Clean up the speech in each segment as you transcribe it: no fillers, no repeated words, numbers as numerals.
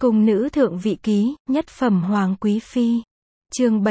Cung nữ thượng vị ký, nhất phẩm hoàng quý phi. Chương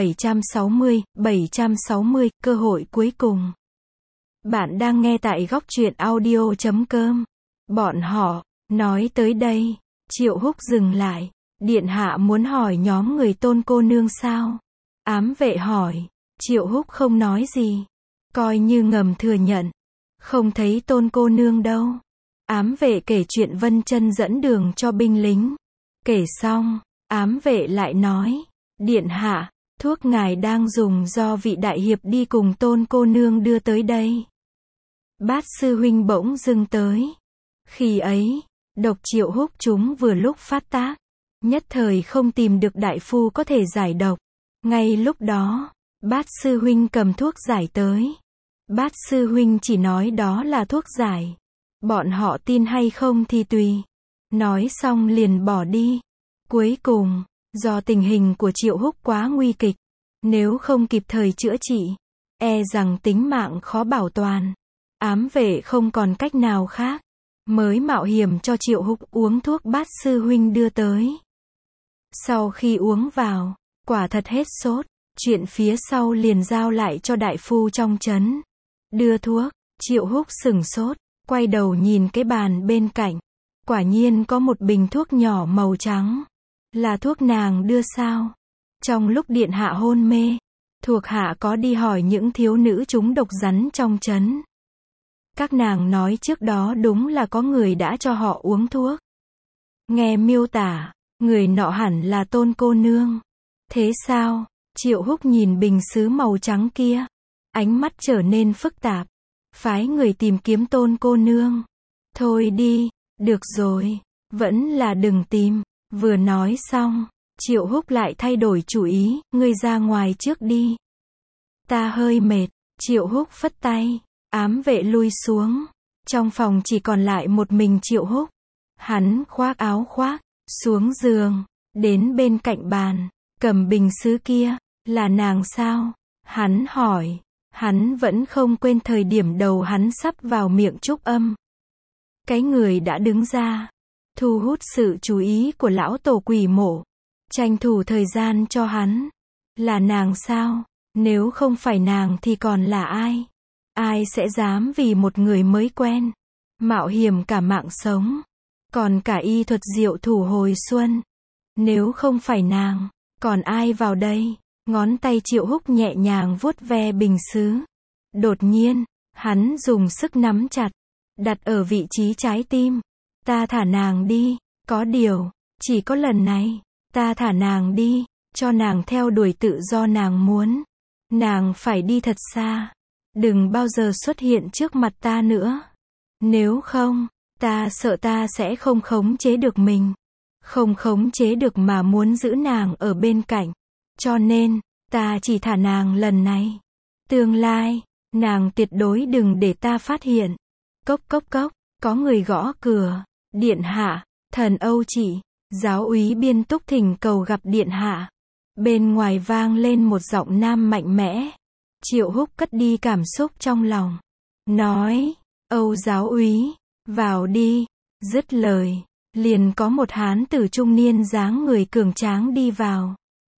760, cơ hội cuối cùng. Bạn đang nghe tại góc truyện audio.com. Bọn họ nói tới đây, Triệu Húc dừng lại. Điện hạ muốn hỏi nhóm người Tôn cô nương sao? Ám vệ hỏi. Triệu Húc không nói gì, coi như ngầm thừa nhận. Không thấy Tôn cô nương đâu. Ám vệ kể chuyện Vân Chân dẫn đường cho binh lính. Kể xong, ám vệ lại nói, điện hạ, thuốc ngài đang dùng do vị đại hiệp đi cùng Tôn cô nương đưa tới đây. Bát sư huynh bỗng dưng tới. Khi ấy, độc Triệu Húc chúng vừa lúc phát tác, nhất thời không tìm được đại phu có thể giải độc. Ngay lúc đó, Bát sư huynh cầm thuốc giải tới. Bát sư huynh chỉ nói đó là thuốc giải. Bọn họ tin hay không thì tùy. Nói xong liền bỏ đi. Cuối cùng, do tình hình của Triệu Húc quá nguy kịch, nếu không kịp thời chữa trị, e rằng tính mạng khó bảo toàn. Ám vệ không còn cách nào khác, mới mạo hiểm cho Triệu Húc uống thuốc Bát sư huynh đưa tới. Sau khi uống vào, quả thật hết sốt, chuyện phía sau liền giao lại cho đại phu trong trấn. Đưa thuốc, Triệu Húc sửng sốt, quay đầu nhìn cái bàn bên cạnh. Quả nhiên có một bình thuốc nhỏ màu trắng. Là thuốc nàng đưa sao? Trong lúc điện hạ hôn mê, thuộc hạ có đi hỏi những thiếu nữ trúng độc rắn trong trấn. Các nàng nói trước đó đúng là có người đã cho họ uống thuốc. Nghe miêu tả, người nọ hẳn là Tôn cô nương. Thế sao? Triệu Húc nhìn bình sứ màu trắng kia, ánh mắt trở nên phức tạp. Phái người tìm kiếm Tôn cô nương. Thôi đi, được rồi, vẫn là đừng tìm. Vừa nói xong, Triệu Húc lại thay đổi chủ ý, ngươi ra ngoài trước đi. Ta hơi mệt. Triệu Húc phất tay, ám vệ lui xuống. Trong phòng chỉ còn lại một mình Triệu Húc. Hắn khoác áo khoác, xuống giường, đến bên cạnh bàn, cầm bình sứ kia, là nàng sao? Hắn hỏi. Hắn vẫn không quên thời điểm đầu hắn sắp vào miệng Trúc Âm. Cái người đã đứng ra, thu hút sự chú ý của lão tổ quỷ mộ, tranh thủ thời gian cho hắn. Là nàng sao? Nếu không phải nàng thì còn là ai? Ai sẽ dám vì một người mới quen, mạo hiểm cả mạng sống, còn cả y thuật diệu thủ hồi xuân? Nếu không phải nàng, còn ai vào đây? Ngón tay Triệu Húc nhẹ nhàng vuốt ve bình sứ. Đột nhiên, hắn dùng sức nắm chặt, đặt ở vị trí trái tim. Ta thả nàng đi, có điều, chỉ có lần này, ta thả nàng đi, cho nàng theo đuổi tự do nàng muốn. Nàng phải đi thật xa, đừng bao giờ xuất hiện trước mặt ta nữa. Nếu không, ta sợ ta sẽ không khống chế được mình. Không khống chế được mà muốn giữ nàng ở bên cạnh. Cho nên, ta chỉ thả nàng lần này. Tương lai, nàng tuyệt đối đừng để ta phát hiện. Cốc cốc cốc, có người gõ cửa. Điện hạ, thần Âu Chỉ, giáo úy Biên Túc thỉnh cầu gặp điện hạ. Bên ngoài vang lên một giọng nam mạnh mẽ. Triệu Húc cất đi cảm xúc trong lòng. Nói, Âu giáo úy, vào đi. Dứt lời, liền có một hán tử trung niên dáng người cường tráng đi vào.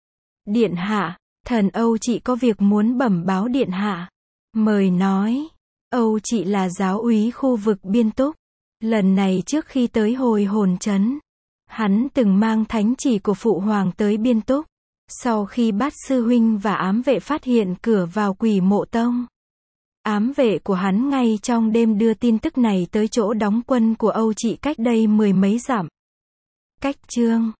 Điện hạ, thần Âu Chỉ có việc muốn bẩm báo điện hạ. Mời nói. Âu Chỉ là giáo úy khu vực Biên Túc. Lần này trước khi tới Hồi Hồn trấn, hắn từng mang thánh chỉ của phụ hoàng tới Biên Túc. Sau khi Bát sư huynh và ám vệ phát hiện cửa vào Quỷ Mộ Tông, ám vệ của hắn ngay trong đêm đưa tin tức này tới chỗ đóng quân của Âu Chỉ cách đây 10 mấy dặm. Cách chương